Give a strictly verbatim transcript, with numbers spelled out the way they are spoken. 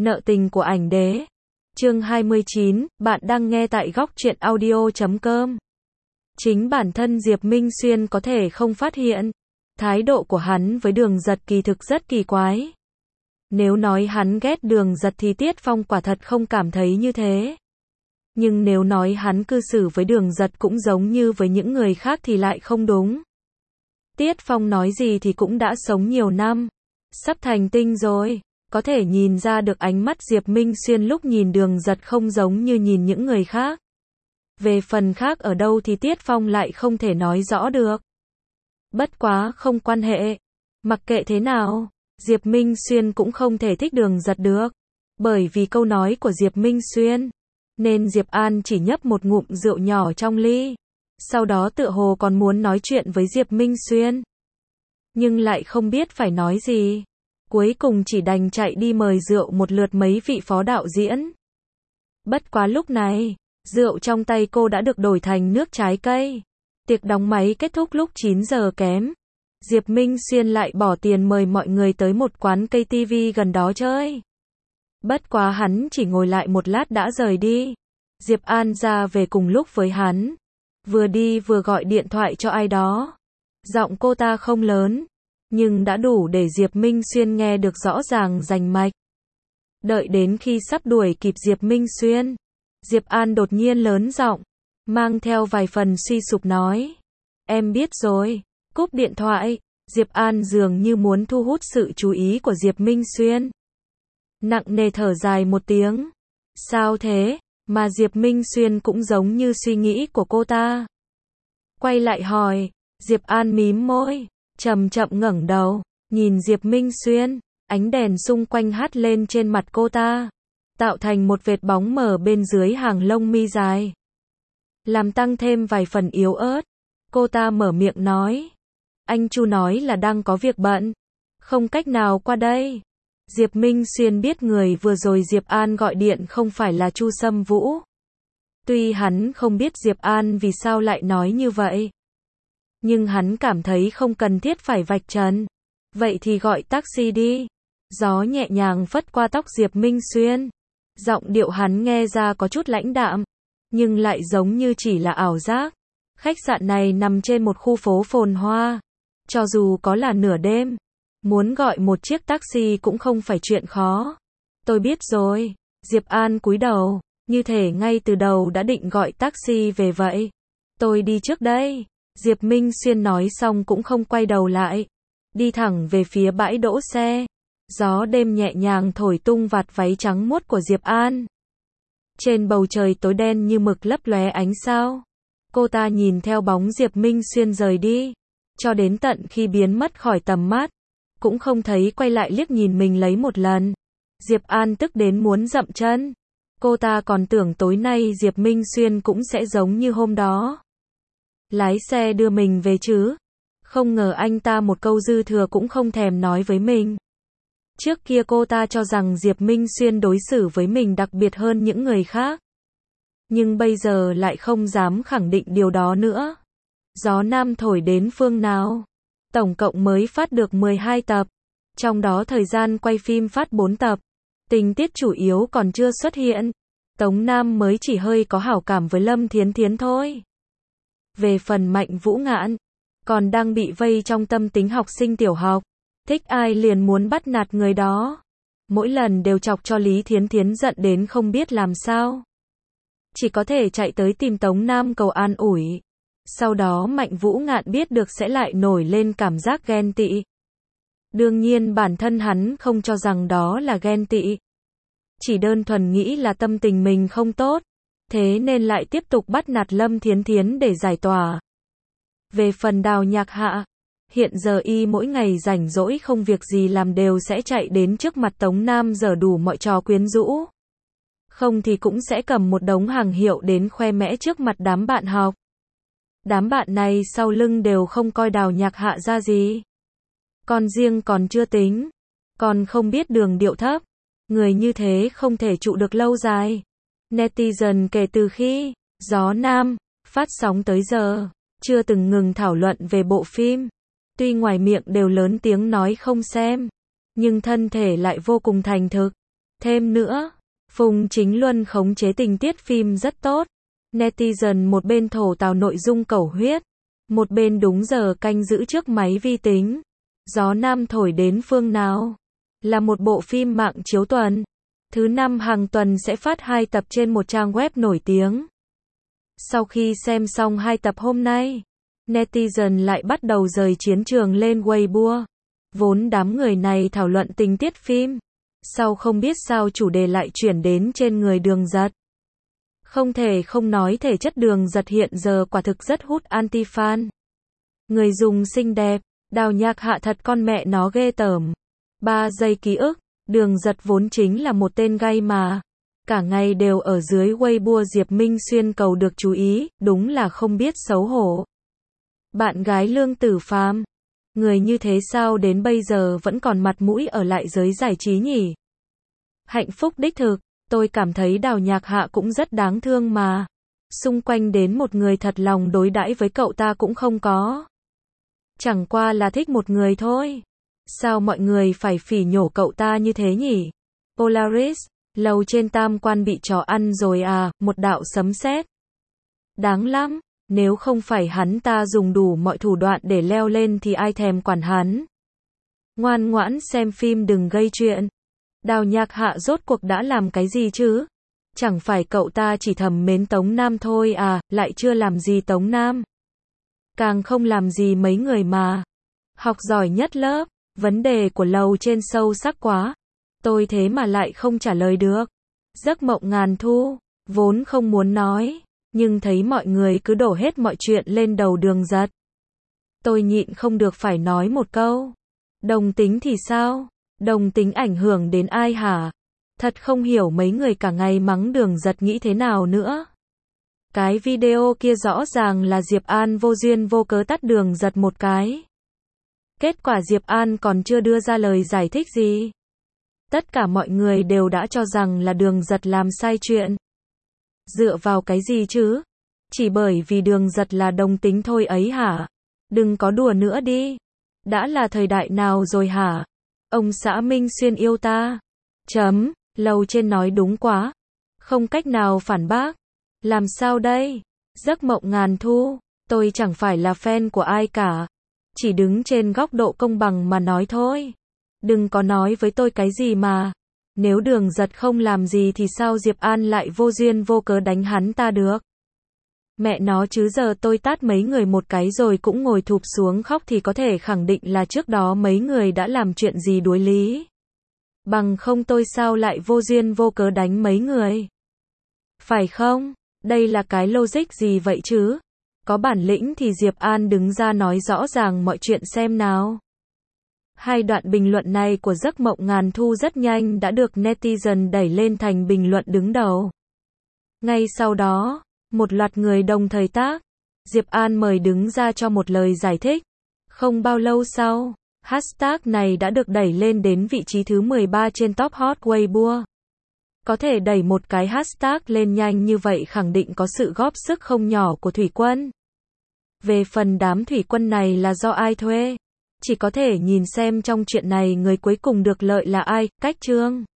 Nợ tình của ảnh đế. Chương hai mươi chín, bạn đang nghe tại góc truyện audio chấm com. Chính bản thân Diệp Minh Xuyên có thể không phát hiện. Thái độ của hắn với Đường Giật kỳ thực rất kỳ quái. Nếu nói hắn ghét Đường Giật thì Tiết Phong quả thật không cảm thấy như thế. Nhưng nếu nói hắn cư xử với Đường Giật cũng giống như với những người khác thì lại không đúng. Tiết Phong nói gì thì cũng đã sống nhiều năm. Sắp thành tinh rồi. Có thể nhìn ra được ánh mắt Diệp Minh Xuyên lúc nhìn Đường Giật không giống như nhìn những người khác. Về phần khác ở đâu thì Tiết Phong lại không thể nói rõ được. Bất quá không quan hệ. Mặc kệ thế nào, Diệp Minh Xuyên cũng không thể thích Đường Giật được. Bởi vì câu nói của Diệp Minh Xuyên. Nên Diệp An chỉ nhấp một ngụm rượu nhỏ trong ly. Sau đó tựa hồ còn muốn nói chuyện với Diệp Minh Xuyên. Nhưng lại không biết phải nói gì. Cuối cùng chỉ đành chạy đi mời rượu một lượt mấy vị phó đạo diễn. Bất quá lúc này, rượu trong tay cô đã được đổi thành nước trái cây. Tiệc đóng máy kết thúc lúc chín giờ kém. Diệp Minh Xuyên lại bỏ tiền mời mọi người tới một quán cây ti vi gần đó chơi. Bất quá hắn chỉ ngồi lại một lát đã rời đi. Diệp An ra về cùng lúc với hắn. Vừa đi vừa gọi điện thoại cho ai đó. Giọng cô ta không lớn. Nhưng đã đủ để Diệp Minh Xuyên nghe được rõ ràng rành mạch. Đợi đến khi sắp đuổi kịp Diệp Minh Xuyên, Diệp An đột nhiên lớn giọng, mang theo vài phần suy sụp nói. Em biết rồi. Cúp điện thoại, Diệp An dường như muốn thu hút sự chú ý của Diệp Minh Xuyên. Nặng nề thở dài một tiếng. Sao thế? Mà Diệp Minh Xuyên cũng giống như suy nghĩ của cô ta. Quay lại hỏi, Diệp An mím môi. Chậm chậm ngẩng đầu, nhìn Diệp Minh Xuyên, ánh đèn xung quanh hắt lên trên mặt cô ta, tạo thành một vệt bóng mờ bên dưới hàng lông mi dài, làm tăng thêm vài phần yếu ớt. Cô ta mở miệng nói, anh Chu nói là đang có việc bận, không cách nào qua đây. Diệp Minh Xuyên biết người vừa rồi Diệp An gọi điện không phải là Chu Sâm Vũ. Tuy hắn không biết Diệp An vì sao lại nói như vậy. Nhưng hắn cảm thấy không cần thiết phải vạch trần. Vậy thì gọi taxi đi. Gió nhẹ nhàng phất qua tóc Diệp Minh Xuyên. Giọng điệu hắn nghe ra có chút lãnh đạm. Nhưng lại giống như chỉ là ảo giác. Khách sạn này nằm trên một khu phố phồn hoa. Cho dù có là nửa đêm. Muốn gọi một chiếc taxi cũng không phải chuyện khó. Tôi biết rồi. Diệp An cúi đầu. Như thể ngay từ đầu đã định gọi taxi về vậy. Tôi đi trước đây. Diệp Minh Xuyên nói xong cũng không quay đầu lại. Đi thẳng về phía bãi đỗ xe. Gió đêm nhẹ nhàng thổi tung vạt váy trắng muốt của Diệp An. Trên bầu trời tối đen như mực lấp lóe ánh sao. Cô ta nhìn theo bóng Diệp Minh Xuyên rời đi. Cho đến tận khi biến mất khỏi tầm mắt. Cũng không thấy quay lại liếc nhìn mình lấy một lần. Diệp An tức đến muốn dậm chân. Cô ta còn tưởng tối nay Diệp Minh Xuyên cũng sẽ giống như hôm đó. Lái xe đưa mình về chứ. Không ngờ anh ta một câu dư thừa cũng không thèm nói với mình. Trước kia cô ta cho rằng Diệp Minh Xuyên đối xử với mình đặc biệt hơn những người khác. Nhưng bây giờ lại không dám khẳng định điều đó nữa. Gió Nam thổi đến phương nào? Tổng cộng mới phát được mười hai tập. Trong đó thời gian quay phim phát bốn tập. Tình tiết chủ yếu còn chưa xuất hiện. Tống Nam mới chỉ hơi có hảo cảm với Lâm Thiến Thiến thôi. Về phần Mạnh Vũ Ngạn, còn đang bị vây trong tâm tính học sinh tiểu học. Thích ai liền muốn bắt nạt người đó. Mỗi lần đều chọc cho Lý Thiến Thiến giận đến không biết làm sao. Chỉ có thể chạy tới tìm Tống Nam cầu an ủi. Sau đó Mạnh Vũ Ngạn biết được sẽ lại nổi lên cảm giác ghen tị. Đương nhiên bản thân hắn không cho rằng đó là ghen tị. Chỉ đơn thuần nghĩ là tâm tình mình không tốt. Thế nên lại tiếp tục bắt nạt Lâm Thiến Thiến để giải tỏa. Về phần Đào Nhạc Hạ, hiện giờ y mỗi ngày rảnh rỗi không việc gì làm đều sẽ chạy đến trước mặt Tống Nam giở đủ mọi trò quyến rũ. Không thì cũng sẽ cầm một đống hàng hiệu đến khoe mẽ trước mặt đám bạn học. Đám bạn này sau lưng đều không coi Đào Nhạc Hạ ra gì. Còn riêng còn chưa tính. Còn không biết đường điệu thấp. Người như thế không thể trụ được lâu dài. Netizen kể từ khi Gió Nam phát sóng tới giờ, chưa từng ngừng thảo luận về bộ phim. Tuy ngoài miệng đều lớn tiếng nói không xem, nhưng thân thể lại vô cùng thành thực. Thêm nữa, Phùng Chính Luân khống chế tình tiết phim rất tốt. Netizen một bên thổ tào nội dung cẩu huyết, một bên đúng giờ canh giữ trước máy vi tính. Gió Nam thổi đến phương nào? Là một bộ phim mạng chiếu tuần. Thứ năm hàng tuần sẽ phát hai tập trên một trang web nổi tiếng. Sau khi xem xong hai tập hôm nay, netizen lại bắt đầu rời chiến trường lên Weibo. Vốn đám người này thảo luận tình tiết phim, sau không biết sao chủ đề lại chuyển đến trên người Đường Giật. Không thể không nói thể chất Đường Giật hiện giờ quả thực rất hút anti-fan. Người dùng xinh đẹp, Đào Nhạc Hạ thật con mẹ nó ghê tởm. Ba giây ký ức, Đường Giật vốn chính là một tên gay mà. Cả ngày đều ở dưới Weibo Diệp Minh Xuyên cầu được chú ý, đúng là không biết xấu hổ. Bạn gái Lương Tử Phàm, người như thế sao đến bây giờ vẫn còn mặt mũi ở lại giới giải trí nhỉ? Hạnh phúc đích thực, tôi cảm thấy Đào Nhạc Hạ cũng rất đáng thương mà. Xung quanh đến một người thật lòng đối đãi với cậu ta cũng không có. Chẳng qua là thích một người thôi. Sao mọi người phải phỉ nhổ cậu ta như thế nhỉ? Polaris, lầu trên Tam Quan bị chó ăn rồi à, một đạo sấm sét. Đáng lắm, nếu không phải hắn ta dùng đủ mọi thủ đoạn để leo lên thì ai thèm quản hắn. Ngoan ngoãn xem phim đừng gây chuyện. Đào Nhạc Hạ rốt cuộc đã làm cái gì chứ? Chẳng phải cậu ta chỉ thầm mến Tống Nam thôi à, lại chưa làm gì Tống Nam. Càng không làm gì mấy người mà. Học giỏi nhất lớp, vấn đề của lầu trên sâu sắc quá. Tôi thế mà lại không trả lời được. Giấc mộng ngàn thu, vốn không muốn nói, nhưng thấy mọi người cứ đổ hết mọi chuyện lên đầu Đường Giật. Tôi nhịn không được phải nói một câu. Đồng tính thì sao? Đồng tính ảnh hưởng đến ai hả? Thật không hiểu mấy người cả ngày mắng Đường Giật nghĩ thế nào nữa. Cái video kia rõ ràng là Diệp An vô duyên vô cớ tát Đường Giật một cái. Kết quả Diệp An còn chưa đưa ra lời giải thích gì. Tất cả mọi người đều đã cho rằng là Đường Giật làm sai chuyện. Dựa vào cái gì chứ? Chỉ bởi vì Đường Giật là đồng tính thôi ấy hả? Đừng có đùa nữa đi. Đã là thời đại nào rồi hả? Ông xã Minh Xuyên yêu ta. Chấm, lầu trên nói đúng quá. Không cách nào phản bác. Làm sao đây? Giấc mộng ngàn thu, tôi chẳng phải là fan của ai cả. Chỉ đứng trên góc độ công bằng mà nói thôi. Đừng có nói với tôi cái gì mà. Nếu Đường Giật không làm gì thì sao Diệp An lại vô duyên vô cớ đánh hắn ta được? Mẹ nó chứ giờ tôi tát mấy người một cái rồi cũng ngồi thụp xuống khóc thì có thể khẳng định là trước đó mấy người đã làm chuyện gì đối lý. Bằng không tôi sao lại vô duyên vô cớ đánh mấy người? Phải không? Đây là cái logic gì vậy chứ? Có bản lĩnh thì Diệp An đứng ra nói rõ ràng mọi chuyện xem nào. Hai đoạn bình luận này của Giấc mộng ngàn thu rất nhanh đã được netizen đẩy lên thành bình luận đứng đầu. Ngay sau đó, một loạt người đồng thời tác. Diệp An mời đứng ra cho một lời giải thích. Không bao lâu sau, hashtag này đã được đẩy lên đến vị trí thứ mười ba trên top hot Weibo. Có thể đẩy một cái hashtag lên nhanh như vậy khẳng định có sự góp sức không nhỏ của thủy quân. Về phần đám thủy quân này là do ai thuê? Chỉ có thể nhìn xem trong chuyện này người cuối cùng được lợi là ai, Cách Trương.